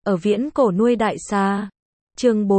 ở viễn cổ nuôi đại xà. Chương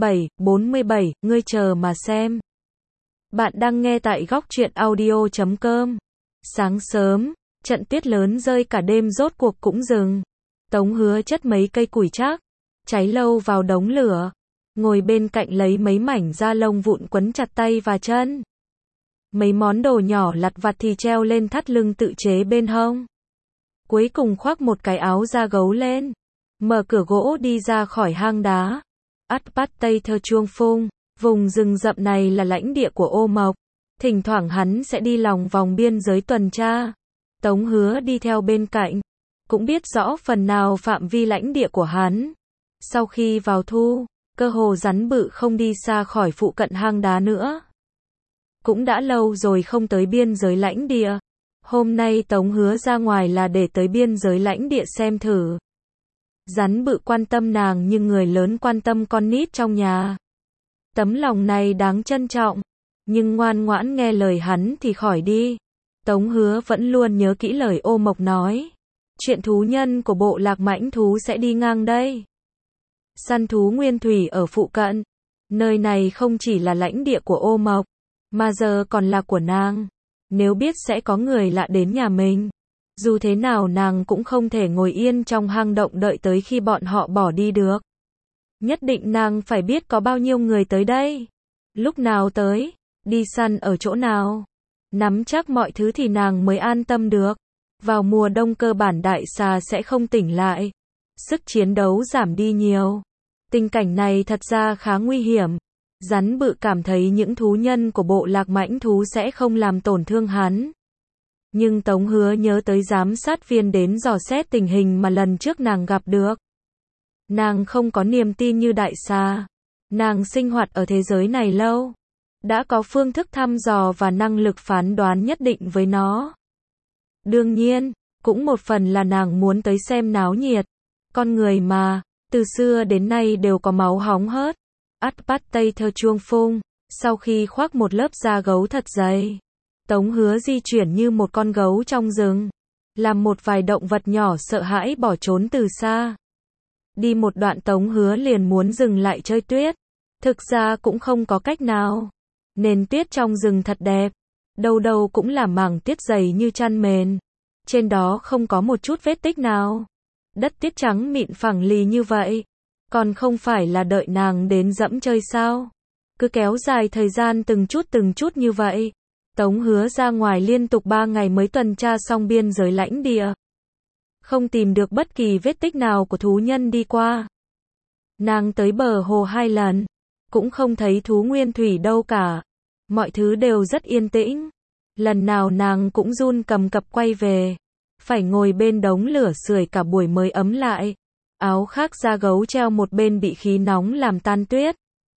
47, ngươi chờ mà xem. Bạn đang nghe tại góc truyện audio.com. Sáng sớm, trận tuyết lớn rơi cả đêm rốt cuộc cũng dừng. Tống Hứa chất mấy cây củi trác, cháy lâu vào đống lửa, ngồi bên cạnh lấy mấy mảnh da lông vụn quấn chặt tay và chân. Mấy món đồ nhỏ lặt vặt thì treo lên thắt lưng tự chế bên hông. Cuối cùng khoác một cái áo da gấu lên, mở cửa gỗ đi ra khỏi hang đá. Bắt Tây Thơ Chuông Phung, vùng rừng rậm này là lãnh địa của Ô Mộc. Thỉnh thoảng hắn sẽ đi lòng vòng biên giới tuần tra. Tống Hứa đi theo bên cạnh, cũng biết rõ phần nào phạm vi lãnh địa của hắn. Sau khi vào thu, cơ hồ rắn bự không đi xa khỏi phụ cận hang đá nữa. Cũng đã lâu rồi không tới biên giới lãnh địa. Hôm nay Tống Hứa ra ngoài là để tới biên giới lãnh địa xem thử. Rắn bự quan tâm nàng nhưng người lớn quan tâm con nít trong nhà. Tấm lòng này đáng trân trọng, nhưng ngoan ngoãn nghe lời hắn thì khỏi đi. Tống Hứa vẫn luôn nhớ kỹ lời Ô Mộc nói. Chuyện thú nhân của bộ lạc mãnh thú sẽ đi ngang đây. Săn thú nguyên thủy ở phụ cận. Nơi này không chỉ là lãnh địa của Ô Mộc, mà giờ còn là của nàng. Nếu biết sẽ có người lạ đến nhà mình, dù thế nào nàng cũng không thể ngồi yên trong hang động đợi tới khi bọn họ bỏ đi được. Nhất định nàng phải biết có bao nhiêu người tới đây, lúc nào tới, đi săn ở chỗ nào. Nắm chắc mọi thứ thì nàng mới an tâm được. Vào mùa đông cơ bản đại xà sẽ không tỉnh lại, sức chiến đấu giảm đi nhiều. Tình cảnh này thật ra khá nguy hiểm. Rắn bự cảm thấy những thú nhân của bộ lạc mãnh thú sẽ không làm tổn thương hắn. Nhưng Tống Hứa nhớ tới giám sát viên đến dò xét tình hình mà lần trước nàng gặp được. Nàng không có niềm tin như đại xà. Nàng sinh hoạt ở thế giới này lâu, đã có phương thức thăm dò và năng lực phán đoán nhất định với nó. Đương nhiên, cũng một phần là nàng muốn tới xem náo nhiệt. Con người mà, từ xưa đến nay đều có máu hóng hớt. Bắt Tây Thơ Chuông Phung, sau khi khoác một lớp da gấu thật dày, Tống Hứa di chuyển như một con gấu trong rừng, làm một vài động vật nhỏ sợ hãi bỏ trốn từ xa. Đi một đoạn Tống Hứa liền muốn dừng lại chơi tuyết. Thực ra cũng không có cách nào. Nền tuyết trong rừng thật đẹp, đâu đâu cũng là mảng tuyết dày như chăn mền. Trên đó không có một chút vết tích nào. Đất tuyết trắng mịn phẳng lì như vậy. Còn không phải là đợi nàng đến dẫm chơi sao? Cứ kéo dài thời gian từng chút như vậy. Tống Hứa ra ngoài liên tục 3 ngày mới tuần tra xong biên giới lãnh địa. Không tìm được bất kỳ vết tích nào của thú nhân đi qua. Nàng tới bờ hồ 2 lần, cũng không thấy thú nguyên thủy đâu cả. Mọi thứ đều rất yên tĩnh. Lần nào nàng cũng run cầm cập quay về. Phải ngồi bên đống lửa sưởi cả buổi mới ấm lại. Áo khác da gấu treo một bên bị khí nóng làm tan tuyết.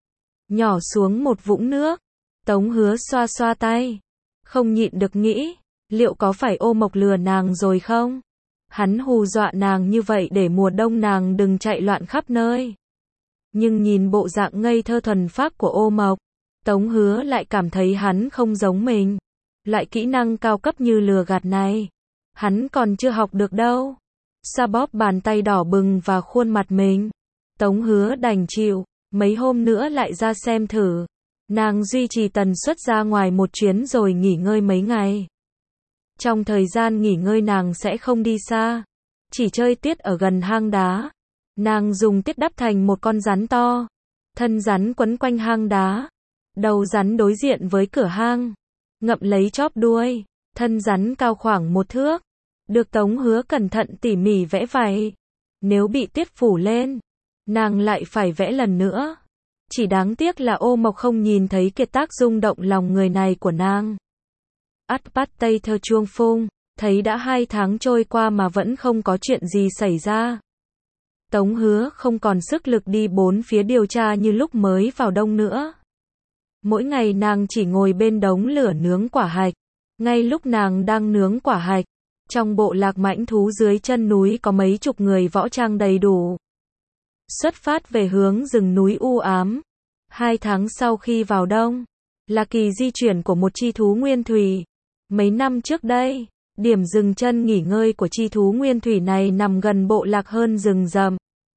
Nhỏ xuống một vũng nước. Tống Hứa xoa xoa tay. Không nhịn được nghĩ, liệu có phải Ô Mộc lừa nàng rồi không? Hắn hù dọa nàng như vậy để mùa đông nàng đừng chạy loạn khắp nơi. Nhưng nhìn bộ dạng ngây thơ thuần phác của Ô Mộc, Tống Hứa lại cảm thấy hắn không giống mình. Loại kỹ năng cao cấp như lừa gạt này, hắn còn chưa học được đâu. Xoa bóp bàn tay đỏ bừng và khuôn mặt mình, Tống Hứa đành chịu, mấy hôm nữa lại ra xem thử. Nàng duy trì tần suất ra ngoài một chuyến rồi nghỉ ngơi mấy ngày. Trong thời gian nghỉ ngơi nàng sẽ không đi xa, chỉ chơi tuyết ở gần hang đá. Nàng dùng tuyết đắp thành một con rắn to, thân rắn quấn quanh hang đá, đầu rắn đối diện với cửa hang, ngậm lấy chóp đuôi, thân rắn cao khoảng 1 thước. Được Tống Hứa cẩn thận tỉ mỉ vẽ vài. Nếu bị tuyết phủ lên, nàng lại phải vẽ lần nữa. Chỉ đáng tiếc là Ô Mộc không nhìn thấy kiệt tác rung động lòng người này của nàng. Bắt Tây Thơ Chuông Phung, thấy đã 2 tháng trôi qua mà vẫn không có chuyện gì xảy ra. Tống Hứa không còn sức lực đi bốn phía điều tra như lúc mới vào đông nữa. Mỗi ngày nàng chỉ ngồi bên đống lửa nướng quả hạch. Ngay lúc nàng đang nướng quả hạch, trong bộ lạc mãnh thú dưới chân núi có mấy chục người võ trang đầy đủ. Xuất phát về hướng rừng núi u ám. 2 tháng sau khi vào đông, là kỳ di chuyển của một chi thú nguyên thủy. Mấy năm trước đây, điểm dừng chân nghỉ ngơi của chi thú nguyên thủy này nằm gần bộ lạc hơn rừng rậm.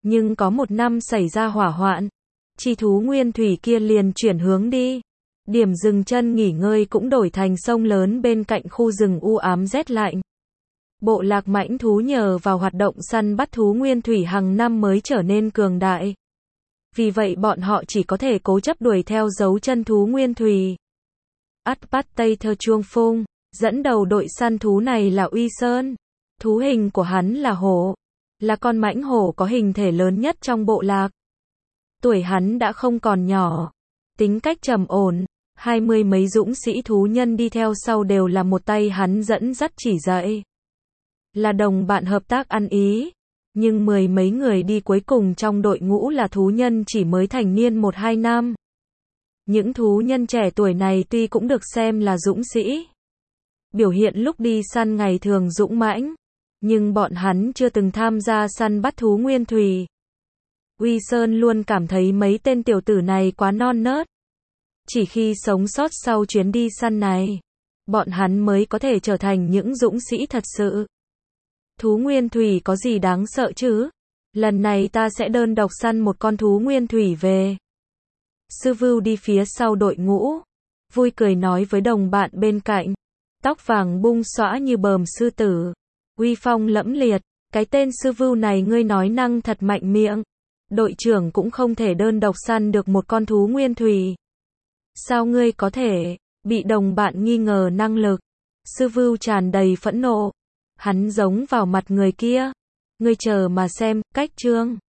Nhưng có một năm xảy ra hỏa hoạn, chi thú nguyên thủy kia liền chuyển hướng đi. Điểm dừng chân nghỉ ngơi cũng đổi thành sông lớn bên cạnh khu rừng u ám rét lạnh. Bộ lạc mãnh thú nhờ vào hoạt động săn bắt thú nguyên thủy hàng năm mới trở nên cường đại. Vì vậy bọn họ chỉ có thể cố chấp đuổi theo dấu chân thú nguyên thủy. Atpatay Thơ Chuông Phung, dẫn đầu đội săn thú này là Uy Sơn. Thú hình của hắn là hổ, là con mãnh hổ có hình thể lớn nhất trong bộ lạc. Tuổi hắn đã không còn nhỏ, tính cách trầm ổn, 20 mấy dũng sĩ thú nhân đi theo sau đều là một tay hắn dẫn dắt chỉ dạy. Là đồng bạn hợp tác ăn ý, nhưng 10 mấy người đi cuối cùng trong đội ngũ là thú nhân chỉ mới thành niên 1-2 năm. Những thú nhân trẻ tuổi này tuy cũng được xem là dũng sĩ, biểu hiện lúc đi săn ngày thường dũng mãnh, nhưng bọn hắn chưa từng tham gia săn bắt thú nguyên thủy. Uy Sơn luôn cảm thấy mấy tên tiểu tử này quá non nớt. Chỉ khi sống sót sau chuyến đi săn này, bọn hắn mới có thể trở thành những dũng sĩ thật sự. Thú nguyên thủy có gì đáng sợ chứ? Lần này ta sẽ đơn độc săn một con thú nguyên thủy về. Sư Vưu đi phía sau đội ngũ, vui cười nói với đồng bạn bên cạnh. Tóc vàng bung xõa như bờm sư tử, uy phong lẫm liệt. Cái tên Sư Vưu này ngươi nói năng thật mạnh miệng. Đội trưởng cũng không thể đơn độc săn được một con thú nguyên thủy. Sao ngươi có thể? Bị đồng bạn nghi ngờ năng lực. Sư Vưu tràn đầy phẫn nộ. Hắn giống vào mặt người kia. Ngươi chờ mà xem, cách chương.